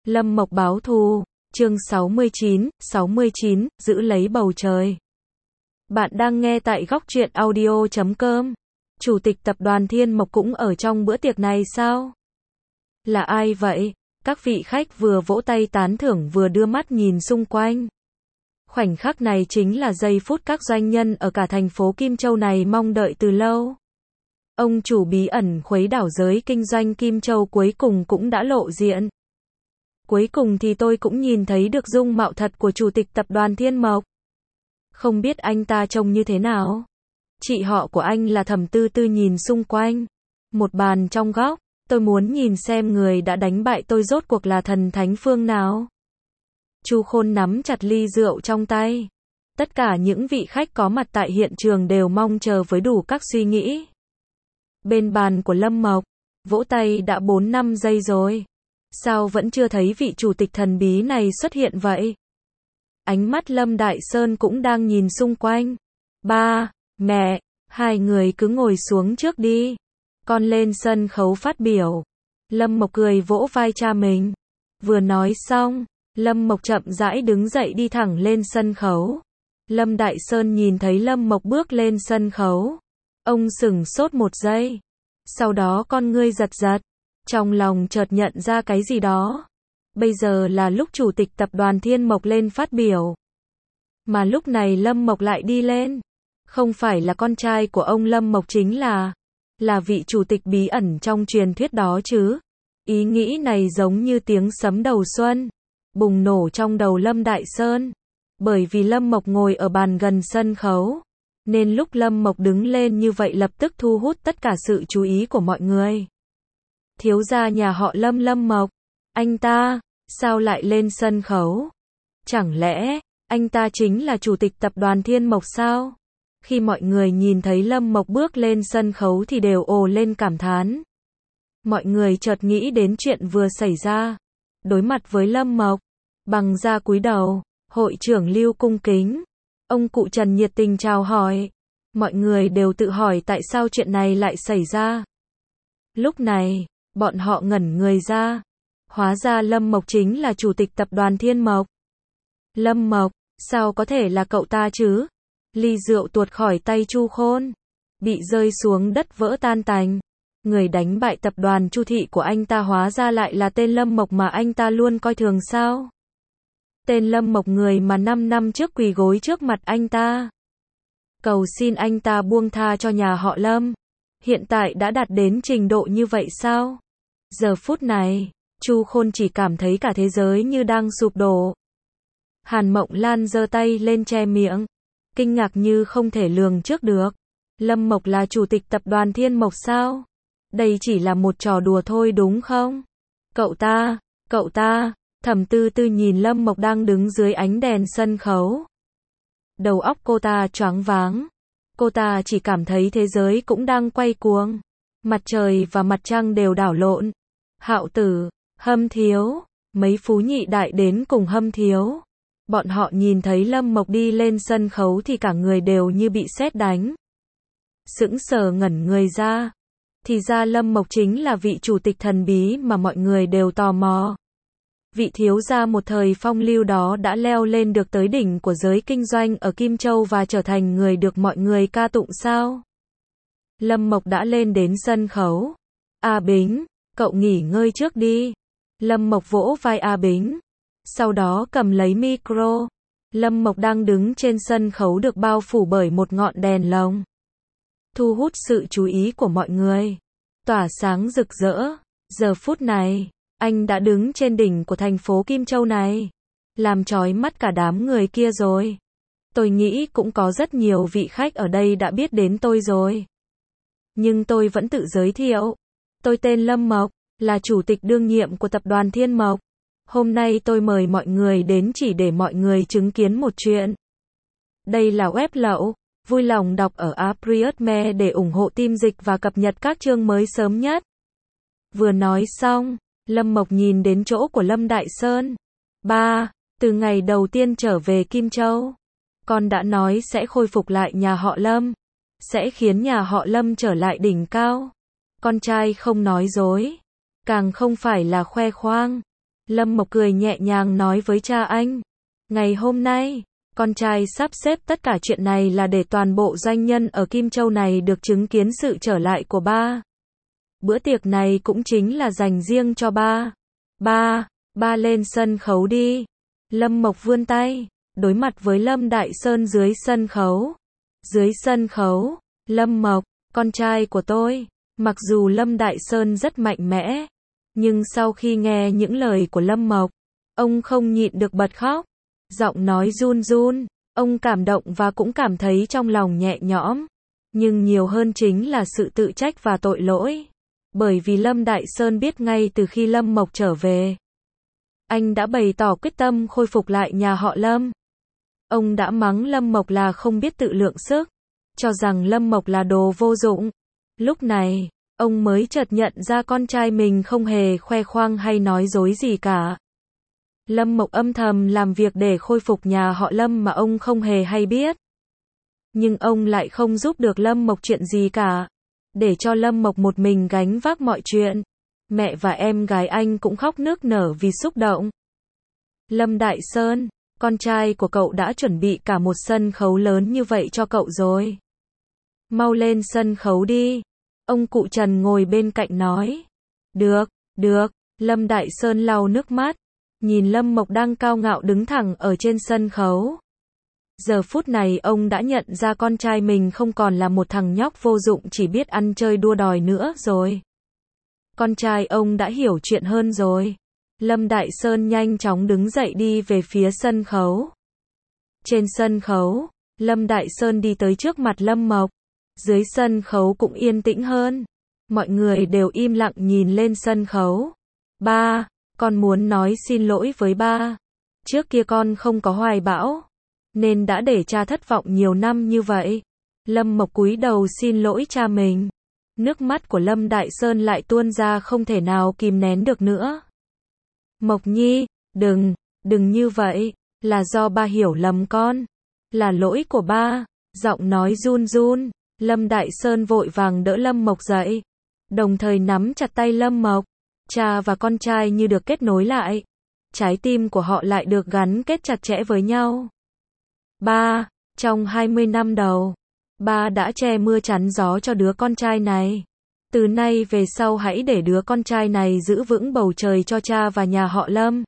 Lâm Mộc báo thù, chương 69, giữ lấy bầu trời. Bạn đang nghe tại góc truyện audio.com. Chủ tịch tập đoàn Thiên Mộc cũng ở trong bữa tiệc này sao? Là ai vậy? Các vị khách vừa vỗ tay tán thưởng vừa đưa mắt nhìn xung quanh. Khoảnh khắc này chính là giây phút các doanh nhân ở cả thành phố Kim Châu này mong đợi từ lâu. Ông chủ bí ẩn khuấy đảo giới kinh doanh Kim Châu cuối cùng cũng đã lộ diện. Cuối cùng thì tôi cũng nhìn thấy được dung mạo thật của chủ tịch tập đoàn Thiên Mộc. Không biết anh ta trông như thế nào? Chị họ của anh là Thẩm Tư Tư nhìn xung quanh. Một bàn trong góc, tôi muốn nhìn xem người đã đánh bại tôi rốt cuộc là thần thánh phương nào. Chu Khôn nắm chặt ly rượu trong tay. Tất cả những vị khách có mặt tại hiện trường đều mong chờ với đủ các suy nghĩ. Bên bàn của Lâm Mộc, vỗ tay đã 4-5 giây rồi. Sao vẫn chưa thấy vị chủ tịch thần bí này xuất hiện vậy? Ánh mắt Lâm Đại Sơn cũng đang nhìn xung quanh. Ba, mẹ, hai người cứ ngồi xuống trước đi. Con lên sân khấu phát biểu. Lâm Mộc cười vỗ vai cha mình. Vừa nói xong, Lâm Mộc chậm rãi đứng dậy đi thẳng lên sân khấu. Lâm Đại Sơn nhìn thấy Lâm Mộc bước lên sân khấu. Ông sửng sốt một giây. Sau đó con ngươi giật giật. Trong lòng chợt nhận ra cái gì đó. Bây giờ là lúc chủ tịch tập đoàn Thiên Mộc lên phát biểu. Mà lúc này Lâm Mộc lại đi lên. Không phải là con trai của ông Lâm Mộc chính là vị chủ tịch bí ẩn trong truyền thuyết đó chứ. Ý nghĩ này giống như tiếng sấm đầu xuân. Bùng nổ trong đầu Lâm Đại Sơn. Bởi vì Lâm Mộc ngồi ở bàn gần sân khấu. Nên lúc Lâm Mộc đứng lên như vậy lập tức thu hút tất cả sự chú ý của mọi người. Thiếu gia nhà họ Lâm, Lâm Mộc. Anh ta, sao lại lên sân khấu? Chẳng lẽ, anh ta chính là chủ tịch tập đoàn Thiên Mộc sao? Khi mọi người nhìn thấy Lâm Mộc bước lên sân khấu thì đều ồ lên cảm thán. Mọi người chợt nghĩ đến chuyện vừa xảy ra. Đối mặt với Lâm Mộc, bằng da cúi đầu, hội trưởng Lưu cung kính. Ông cụ Trần nhiệt tình chào hỏi. Mọi người đều tự hỏi tại sao chuyện này lại xảy ra. Lúc này, bọn họ ngẩn người ra. Hóa ra Lâm Mộc chính là chủ tịch tập đoàn Thiên Mộc. Lâm Mộc, sao có thể là cậu ta chứ? Ly rượu tuột khỏi tay Chu Khôn, bị rơi xuống đất vỡ tan tành. Người đánh bại tập đoàn Chu thị của anh ta hóa ra lại là tên Lâm Mộc mà anh ta luôn coi thường sao? Tên Lâm Mộc người mà 5 năm trước quỳ gối trước mặt anh ta. Cầu xin anh ta buông tha cho nhà họ Lâm. Hiện tại đã đạt đến trình độ như vậy sao? Giờ phút này, Chu Khôn chỉ cảm thấy cả thế giới như đang sụp đổ. Hàn Mộng Lan giơ tay lên che miệng. Kinh ngạc như không thể lường trước được. Lâm Mộc là chủ tịch tập đoàn Thiên Mộc sao? Đây chỉ là một trò đùa thôi đúng không? Cậu ta, Thẩm Tư Tư nhìn Lâm Mộc đang đứng dưới ánh đèn sân khấu. Đầu óc cô ta choáng váng. Cô ta chỉ cảm thấy thế giới cũng đang quay cuồng. Mặt trời và mặt trăng đều đảo lộn. Hạo Tử, Hâm Thiếu, mấy phú nhị đại đến cùng Hâm Thiếu. Bọn họ nhìn thấy Lâm Mộc đi lên sân khấu thì cả người đều như bị sét đánh. Sững sờ ngẩn người ra. Thì ra Lâm Mộc chính là vị chủ tịch thần bí mà mọi người đều tò mò. Vị thiếu gia một thời phong lưu đó đã leo lên được tới đỉnh của giới kinh doanh ở Kim Châu và trở thành người được mọi người ca tụng sao? Lâm Mộc đã lên đến sân khấu. A Bính, cậu nghỉ ngơi trước đi. Lâm Mộc vỗ vai A Bính. Sau đó cầm lấy micro. Lâm Mộc đang đứng trên sân khấu được bao phủ bởi một ngọn đèn lồng. Thu hút sự chú ý của mọi người. Tỏa sáng rực rỡ. Giờ phút này, anh đã đứng trên đỉnh của thành phố Kim Châu này. Làm chói mắt cả đám người kia rồi. Tôi nghĩ cũng có rất nhiều vị khách ở đây đã biết đến tôi rồi. Nhưng tôi vẫn tự giới thiệu. Tôi tên Lâm Mộc, là chủ tịch đương nhiệm của tập đoàn Thiên Mộc. Hôm nay tôi mời mọi người đến chỉ để mọi người chứng kiến một chuyện. Đây là web lậu. Vui lòng đọc ở Appriotme để ủng hộ team dịch và cập nhật các chương mới sớm nhất. Vừa nói xong, Lâm Mộc nhìn đến chỗ của Lâm Đại Sơn. Ba, từ ngày đầu tiên trở về Kim Châu, con đã nói sẽ khôi phục lại nhà họ Lâm. Sẽ khiến nhà họ Lâm trở lại đỉnh cao. Con trai không nói dối. Càng không phải là khoe khoang. Lâm Mộc cười nhẹ nhàng nói với cha anh. Ngày hôm nay, con trai sắp xếp tất cả chuyện này là để toàn bộ doanh nhân ở Kim Châu này được chứng kiến sự trở lại của ba. Bữa tiệc này cũng chính là dành riêng cho ba. Ba lên sân khấu đi. Lâm Mộc vươn tay, đối mặt với Lâm Đại Sơn dưới sân khấu. Dưới sân khấu, Lâm Mộc, con trai của tôi. Mặc dù Lâm Đại Sơn rất mạnh mẽ, nhưng sau khi nghe những lời của Lâm Mộc, ông không nhịn được bật khóc. Giọng nói run run, ông cảm động và cũng cảm thấy trong lòng nhẹ nhõm. Nhưng nhiều hơn chính là sự tự trách và tội lỗi. Bởi vì Lâm Đại Sơn biết ngay từ khi Lâm Mộc trở về, anh đã bày tỏ quyết tâm khôi phục lại nhà họ Lâm. Ông đã mắng Lâm Mộc là không biết tự lượng sức, cho rằng Lâm Mộc là đồ vô dụng. Lúc này, ông mới chợt nhận ra con trai mình không hề khoe khoang hay nói dối gì cả. Lâm Mộc âm thầm làm việc để khôi phục nhà họ Lâm mà ông không hề hay biết. Nhưng ông lại không giúp được Lâm Mộc chuyện gì cả, để cho Lâm Mộc một mình gánh vác mọi chuyện. Mẹ và em gái anh cũng khóc nức nở vì xúc động. Lâm Đại Sơn, con trai của cậu đã chuẩn bị cả một sân khấu lớn như vậy cho cậu rồi. Mau lên sân khấu đi. Ông cụ Trần ngồi bên cạnh nói. Được. Lâm Đại Sơn lau nước mắt, nhìn Lâm Mộc đang cao ngạo đứng thẳng ở trên sân khấu. Giờ phút này ông đã nhận ra con trai mình không còn là một thằng nhóc vô dụng chỉ biết ăn chơi đua đòi nữa rồi. Con trai ông đã hiểu chuyện hơn rồi. Lâm Đại Sơn nhanh chóng đứng dậy đi về phía sân khấu. Trên sân khấu, Lâm Đại Sơn đi tới trước mặt Lâm Mộc. Dưới sân khấu cũng yên tĩnh hơn. Mọi người đều im lặng nhìn lên sân khấu. Ba, con muốn nói xin lỗi với ba. Trước kia con không có hoài bão, nên đã để cha thất vọng nhiều năm như vậy. Lâm Mộc cúi đầu xin lỗi cha mình. Nước mắt của Lâm Đại Sơn lại tuôn ra không thể nào kìm nén được nữa. Mộc Nhi, đừng như vậy, là do ba hiểu lầm con. Là lỗi của ba. Giọng nói run run, Lâm Đại Sơn vội vàng đỡ Lâm Mộc dậy, đồng thời nắm chặt tay Lâm Mộc. Cha và con trai như được kết nối lại. Trái tim của họ lại được gắn kết chặt chẽ với nhau. Ba, trong 20 năm đầu, ba đã che mưa chắn gió cho đứa con trai này. Từ nay về sau hãy để đứa con trai này giữ vững bầu trời cho cha và nhà họ Lâm.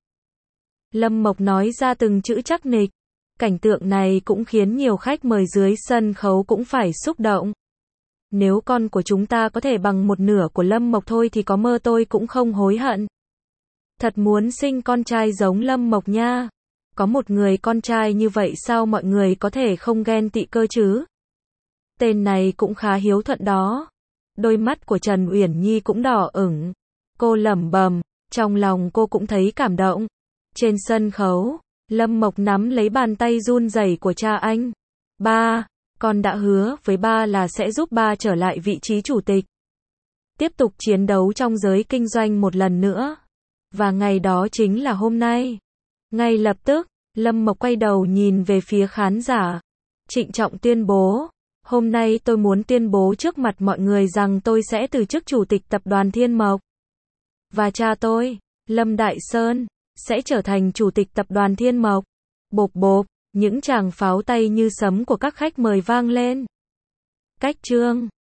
Lâm Mộc nói ra từng chữ chắc nịch. Cảnh tượng này cũng khiến nhiều khách mời dưới sân khấu cũng phải xúc động. Nếu con của chúng ta có thể bằng một nửa của Lâm Mộc thôi thì có mơ tôi cũng không hối hận. Thật muốn sinh con trai giống Lâm Mộc nha. Có một người con trai như vậy sao mọi người có thể không ghen tị cơ chứ? Tên này cũng khá hiếu thuận đó. Đôi mắt của Trần Uyển Nhi cũng đỏ ửng. Cô lẩm bẩm, trong lòng cô cũng thấy cảm động. Trên sân khấu, Lâm Mộc nắm lấy bàn tay run rẩy của cha anh. Ba, con đã hứa với ba là sẽ giúp ba trở lại vị trí chủ tịch. Tiếp tục chiến đấu trong giới kinh doanh một lần nữa. Và ngày đó chính là hôm nay. Ngay lập tức, Lâm Mộc quay đầu nhìn về phía khán giả. Trịnh trọng tuyên bố. Hôm nay tôi muốn tuyên bố trước mặt mọi người rằng tôi sẽ từ chức chủ tịch tập đoàn Thiên Mộc. Và cha tôi, Lâm Đại Sơn, sẽ trở thành chủ tịch tập đoàn Thiên Mộc. Bộp bộp, những tràng pháo tay như sấm của các khách mời vang lên. Cách chương